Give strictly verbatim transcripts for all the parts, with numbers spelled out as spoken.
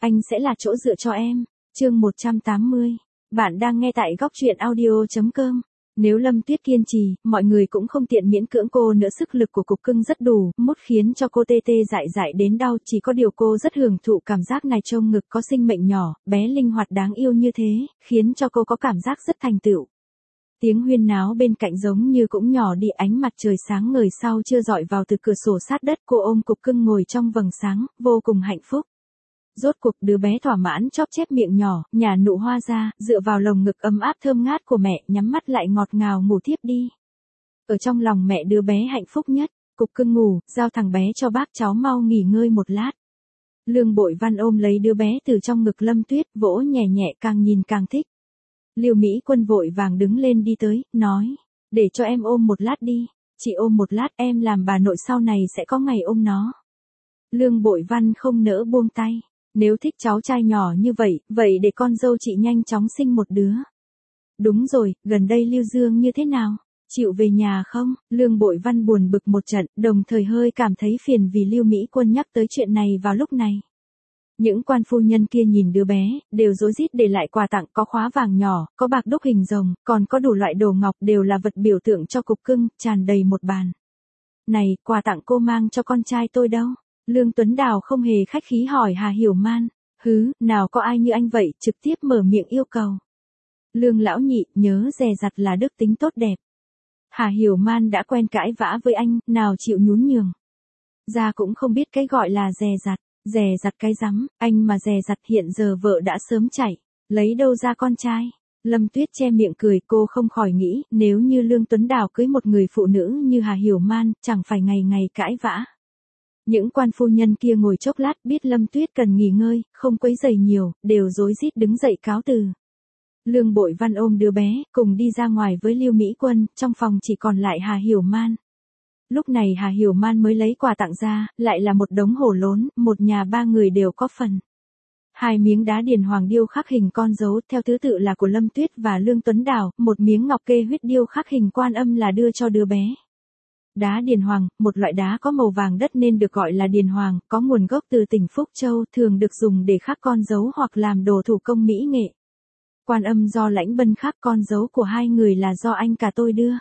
Anh sẽ là chỗ dựa cho em. Chương một trăm tám mươi. Bạn đang nghe tại góc truyện audio chấm com. Nếu Lâm Tuyết kiên trì, mọi người cũng không tiện miễn cưỡng cô nữa, sức lực của cục cưng rất đủ, mút khiến cho cô tê tê dại dại đến đau, chỉ có điều cô rất hưởng thụ cảm giác này, trông ngực có sinh mệnh nhỏ, bé linh hoạt đáng yêu như thế, khiến cho cô có cảm giác rất thành tựu. Tiếng huyên náo bên cạnh giống như cũng nhỏ đi, ánh mặt trời sáng ngời sau chưa dọi vào từ cửa sổ sát đất, cô ôm cục cưng ngồi trong vầng sáng, vô cùng hạnh phúc. Rốt cuộc đứa bé thỏa mãn chóp chép miệng nhỏ, nhả nụ hoa ra, dựa vào lồng ngực ấm áp thơm ngát của mẹ, nhắm mắt lại ngọt ngào ngủ thiếp đi. Ở trong lòng mẹ đứa bé hạnh phúc nhất, cục cưng ngủ, giao thằng bé cho bác cháu mau nghỉ ngơi một lát. Lương Bội Văn ôm lấy đứa bé từ trong ngực Lâm Tuyết, vỗ nhẹ nhẹ, càng nhìn càng thích. Lưu Mỹ Quân vội vàng đứng lên đi tới, nói, để cho em ôm một lát đi, chị ôm một lát, em làm bà nội sau này sẽ có ngày ôm nó. Lương Bội Văn không nỡ buông tay. Nếu thích cháu trai nhỏ như vậy, vậy để con dâu chị nhanh chóng sinh một đứa. Đúng rồi, gần đây Lưu Dương như thế nào? Chịu về nhà không? Lương Bội Văn buồn bực một trận, đồng thời hơi cảm thấy phiền vì Lưu Mỹ Quân nhắc tới chuyện này vào lúc này. Những quan phu nhân kia nhìn đứa bé, đều rối rít để lại quà tặng, có khóa vàng nhỏ, có bạc đúc hình rồng, còn có đủ loại đồ ngọc, đều là vật biểu tượng cho cục cưng, tràn đầy một bàn. Này, quà tặng cô mang cho con trai tôi đâu? Lương Tuấn Đào không hề khách khí hỏi Hà Hiểu Man. Hứ, nào có ai như anh vậy, trực tiếp mở miệng yêu cầu. Lương lão nhị, nhớ dè dặt là đức tính tốt đẹp. Hà Hiểu Man đã quen cãi vã với anh, nào chịu nhún nhường. Ra cũng không biết cái gọi là dè dặt, dè dặt cái rắm, anh mà dè dặt hiện giờ vợ đã sớm chạy, lấy đâu ra con trai. Lâm Tuyết che miệng cười, cô không khỏi nghĩ, nếu như Lương Tuấn Đào cưới một người phụ nữ như Hà Hiểu Man, chẳng phải ngày ngày cãi vã. Những quan phu nhân kia ngồi chốc lát, biết Lâm Tuyết cần nghỉ ngơi, không quấy rầy nhiều, đều rối rít đứng dậy cáo từ. Lương Bội Văn ôm đứa bé, cùng đi ra ngoài với Lưu Mỹ Quân, trong phòng chỉ còn lại Hà Hiểu Man. Lúc này Hà Hiểu Man mới lấy quà tặng ra, lại là một đống hổ lốn, một nhà ba người đều có phần. Hai miếng đá điền hoàng điêu khắc hình con dấu, theo thứ tự là của Lâm Tuyết và Lương Tuấn Đào, một miếng ngọc kê huyết điêu khắc hình quan âm là đưa cho đứa bé. Đá điền hoàng, một loại đá có màu vàng đất nên được gọi là điền hoàng, có nguồn gốc từ tỉnh Phúc Châu, thường được dùng để khắc con dấu hoặc làm đồ thủ công mỹ nghệ. Quan âm do Lãnh Bân khắc, con dấu của hai người là do anh cả tôi đưa.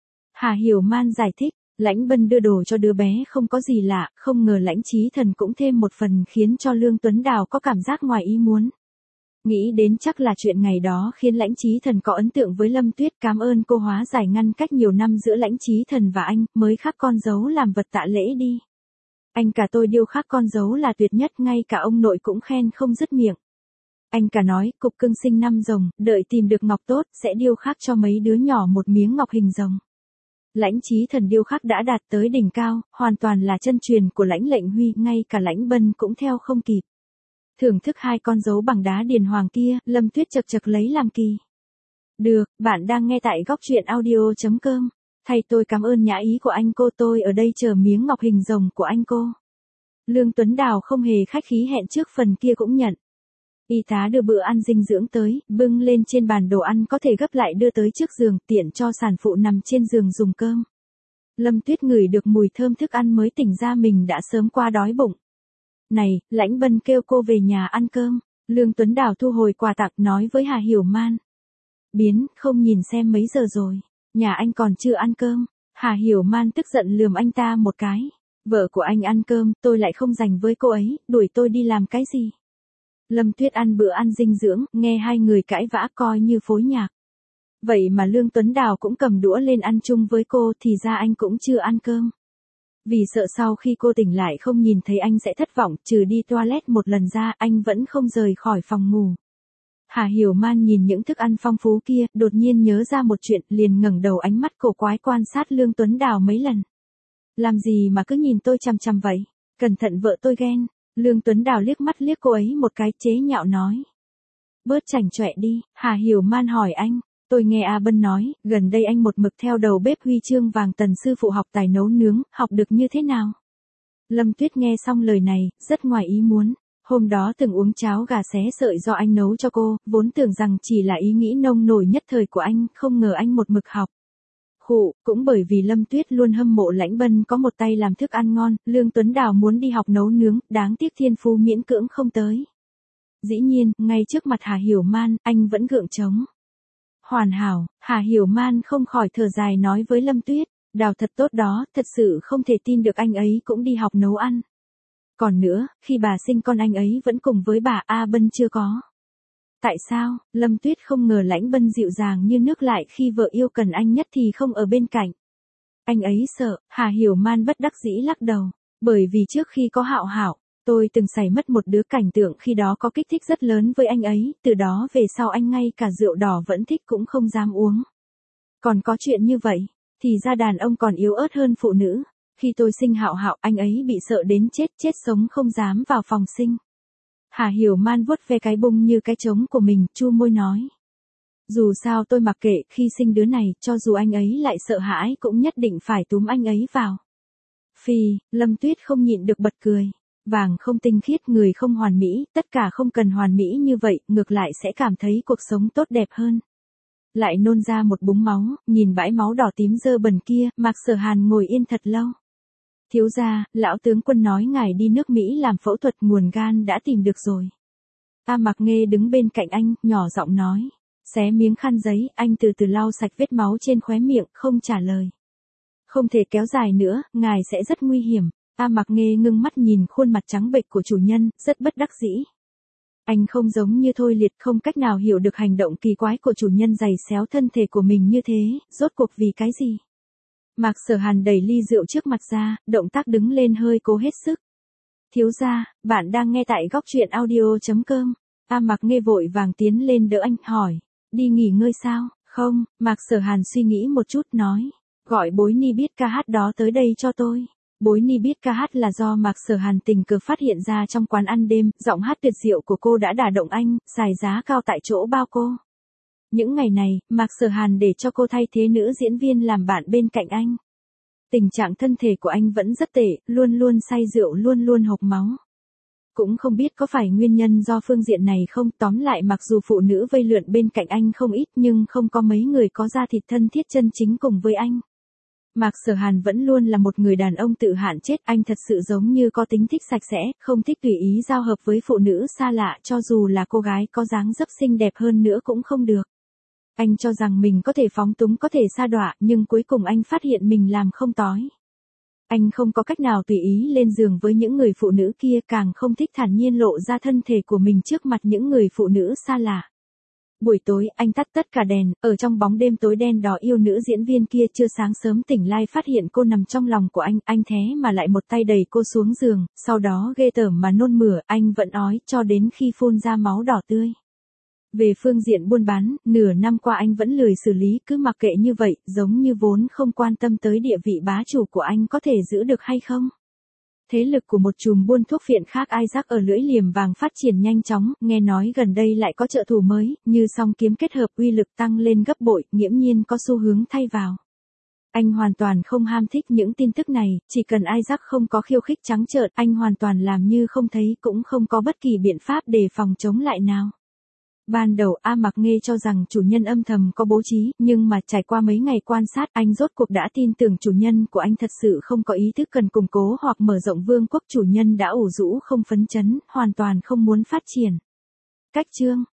Hà Hiểu Man giải thích, Lãnh Bân đưa đồ cho đứa bé không có gì lạ, không ngờ Lãnh Chí Thần cũng thêm một phần khiến cho Lương Tuấn Đào có cảm giác ngoài ý muốn. Nghĩ đến chắc là chuyện ngày đó khiến Lãnh Chí Thần có ấn tượng với Lâm Tuyết, cảm ơn cô hóa giải ngăn cách nhiều năm giữa Lãnh Chí Thần và anh, mới khắc con dấu làm vật tạ lễ đi. Anh cả tôi điêu khắc con dấu là tuyệt nhất, ngay cả ông nội cũng khen không dứt miệng. Anh cả nói, cục cưng sinh năm rồng, đợi tìm được ngọc tốt, sẽ điêu khắc cho mấy đứa nhỏ một miếng ngọc hình rồng. Lãnh Chí Thần điêu khắc đã đạt tới đỉnh cao, hoàn toàn là chân truyền của Lãnh Lệnh Huy, ngay cả Lãnh Bân cũng theo không kịp. Thưởng thức hai con dấu bằng đá điền hoàng kia, Lâm Tuyết chật chật lấy làm kỳ. Được, bạn đang nghe tại góc truyện audio chấm com. Thay tôi cảm ơn nhã ý của anh cô, tôi ở đây chờ miếng ngọc hình rồng của anh cô. Lương Tuấn Đào không hề khách khí hẹn trước phần kia cũng nhận. Y tá đưa bữa ăn dinh dưỡng tới, bưng lên trên bàn đồ ăn có thể gấp lại đưa tới trước giường, tiện cho sản phụ nằm trên giường dùng cơm. Lâm Tuyết ngửi được mùi thơm thức ăn mới tỉnh ra mình đã sớm qua đói bụng. Này, Lãnh Bân kêu cô về nhà ăn cơm. Lương Tuấn Đào thu hồi quà tặng nói với Hà Hiểu Man. Biến, không nhìn xem mấy giờ rồi. Nhà anh còn chưa ăn cơm. Hà Hiểu Man tức giận lườm anh ta một cái. Vợ của anh ăn cơm, tôi lại không dành với cô ấy, đuổi tôi đi làm cái gì. Lâm Tuyết ăn bữa ăn dinh dưỡng, nghe hai người cãi vã coi như phối nhạc. Vậy mà Lương Tuấn Đào cũng cầm đũa lên ăn chung với cô, thì ra anh cũng chưa ăn cơm. Vì sợ sau khi cô tỉnh lại không nhìn thấy anh sẽ thất vọng, trừ đi toilet một lần ra, anh vẫn không rời khỏi phòng ngủ. Hà Hiểu Man nhìn những thức ăn phong phú kia, đột nhiên nhớ ra một chuyện, liền ngẩng đầu ánh mắt cổ quái quan sát Lương Tuấn Đào mấy lần. Làm gì mà cứ nhìn tôi chằm chằm vậy? Cẩn thận vợ tôi ghen. Lương Tuấn Đào liếc mắt liếc cô ấy một cái, chế nhạo nói. Bớt chảnh chọe đi. Hà Hiểu Man hỏi anh. Tôi nghe A Bân nói, gần đây anh một mực theo đầu bếp huy chương vàng Tần sư phụ học tài nấu nướng, học được như thế nào? Lâm Tuyết nghe xong lời này, rất ngoài ý muốn. Hôm đó từng uống cháo gà xé sợi do anh nấu cho cô, vốn tưởng rằng chỉ là ý nghĩ nông nổi nhất thời của anh, không ngờ anh một mực học. Khụ, cũng bởi vì Lâm Tuyết luôn hâm mộ Lãnh Bân có một tay làm thức ăn ngon, Lương Tuấn Đào muốn đi học nấu nướng, đáng tiếc thiên phú miễn cưỡng không tới. Dĩ nhiên, ngay trước mặt Hà Hiểu Man, anh vẫn gượng chống. Hoàn hảo, Hà Hiểu Man không khỏi thở dài nói với Lâm Tuyết, Đào thật tốt đó, thật sự không thể tin được anh ấy cũng đi học nấu ăn. Còn nữa, khi bà sinh con anh ấy vẫn cùng với bà A Bân chưa có. Tại sao? Lâm Tuyết không ngờ Lãnh Bân dịu dàng như nước lại khi vợ yêu cần anh nhất thì không ở bên cạnh. Anh ấy sợ, Hà Hiểu Man bất đắc dĩ lắc đầu, bởi vì trước khi có Hạo Hạo, tôi từng xảy mất một đứa cảnh tượng khi đó có kích thích rất lớn với anh ấy, từ đó về sau anh ngay cả rượu đỏ vẫn thích cũng không dám uống. Còn có chuyện như vậy, thì ra đàn ông còn yếu ớt hơn phụ nữ. Khi tôi sinh Hạo Hạo, anh ấy bị sợ đến chết, chết sống không dám vào phòng sinh. Hà Hiểu Man vuốt ve cái bung như cái trống của mình, chu môi nói. Dù sao tôi mặc kệ, khi sinh đứa này, cho dù anh ấy lại sợ hãi cũng nhất định phải túm anh ấy vào. Phi, Lâm Tuyết không nhịn được bật cười. Vàng không tinh khiết, người không hoàn mỹ, tất cả không cần hoàn mỹ như vậy, ngược lại sẽ cảm thấy cuộc sống tốt đẹp hơn. Lại nôn ra một búng máu, nhìn bãi máu đỏ tím dơ bẩn kia, Mạc Sở Hàn ngồi yên thật lâu. Thiếu gia, lão tướng quân nói ngài đi nước Mỹ làm phẫu thuật nguồn gan đã tìm được rồi. A Mạc Nghê đứng bên cạnh anh, nhỏ giọng nói. Xé miếng khăn giấy, anh từ từ lau sạch vết máu trên khóe miệng, không trả lời. Không thể kéo dài nữa, ngài sẽ rất nguy hiểm. A Mạc Nghê ngưng mắt nhìn khuôn mặt trắng bệch của chủ nhân, rất bất đắc dĩ. Anh không giống như Thôi Liệt, không cách nào hiểu được hành động kỳ quái của chủ nhân giày xéo thân thể của mình như thế, rốt cuộc vì cái gì? Mạc Sở Hàn đẩy ly rượu trước mặt ra, động tác đứng lên hơi cố hết sức. Thiếu gia, bạn đang nghe tại góc truyện audio chấm com. A Mạc Nghê vội vàng tiến lên đỡ anh, hỏi. Đi nghỉ ngơi sao? Không, Mạc Sở Hàn suy nghĩ một chút nói. Gọi Bối Ni biết ca hát đó tới đây cho tôi. Bối Ni biết ca hát là do Mạc Sở Hàn tình cờ phát hiện ra trong quán ăn đêm, giọng hát tuyệt diệu của cô đã đả động anh, xài giá cao tại chỗ bao cô. Những ngày này, Mạc Sở Hàn để cho cô thay thế nữ diễn viên làm bạn bên cạnh anh. Tình trạng thân thể của anh vẫn rất tệ, luôn luôn say rượu, luôn luôn hộc máu. Cũng không biết có phải nguyên nhân do phương diện này không, tóm lại mặc dù phụ nữ vây lượn bên cạnh anh không ít nhưng không có mấy người có da thịt thân thiết chân chính cùng với anh. Mạc Sở Hàn vẫn luôn là một người đàn ông tự hạn chết, anh thật sự giống như có tính thích sạch sẽ, không thích tùy ý giao hợp với phụ nữ xa lạ, cho dù là cô gái có dáng dấp xinh đẹp hơn nữa cũng không được. Anh cho rằng mình có thể phóng túng, có thể sa đọa, nhưng cuối cùng anh phát hiện mình làm không tối. Anh không có cách nào tùy ý lên giường với những người phụ nữ kia, càng không thích thản nhiên lộ ra thân thể của mình trước mặt những người phụ nữ xa lạ. Buổi tối, anh tắt tất cả đèn, ở trong bóng đêm tối đen đó yêu nữ diễn viên kia chưa sáng sớm tỉnh lai phát hiện cô nằm trong lòng của anh, anh thế mà lại một tay đẩy cô xuống giường, sau đó ghê tởm mà nôn mửa, anh vẫn ói cho đến khi phun ra máu đỏ tươi. Về phương diện buôn bán, nửa năm qua anh vẫn lười xử lý, cứ mặc kệ như vậy, giống như vốn không quan tâm tới địa vị bá chủ của anh có thể giữ được hay không. Thế lực của một chùm buôn thuốc phiện khác Isaac ở lưỡi liềm vàng phát triển nhanh chóng, nghe nói gần đây lại có trợ thủ mới, như song kiếm kết hợp uy lực tăng lên gấp bội, nghiễm nhiên có xu hướng thay vào. Anh hoàn toàn không ham thích những tin tức này, chỉ cần Isaac không có khiêu khích trắng trợn, anh hoàn toàn làm như không thấy, cũng không có bất kỳ biện pháp để phòng chống lại nào. Ban đầu A Mạc Nghê cho rằng chủ nhân âm thầm có bố trí, nhưng mà trải qua mấy ngày quan sát, anh rốt cuộc đã tin tưởng chủ nhân của anh thật sự không có ý thức cần củng cố hoặc mở rộng vương quốc, chủ nhân đã ủ rũ không phấn chấn, hoàn toàn không muốn phát triển. Cách chương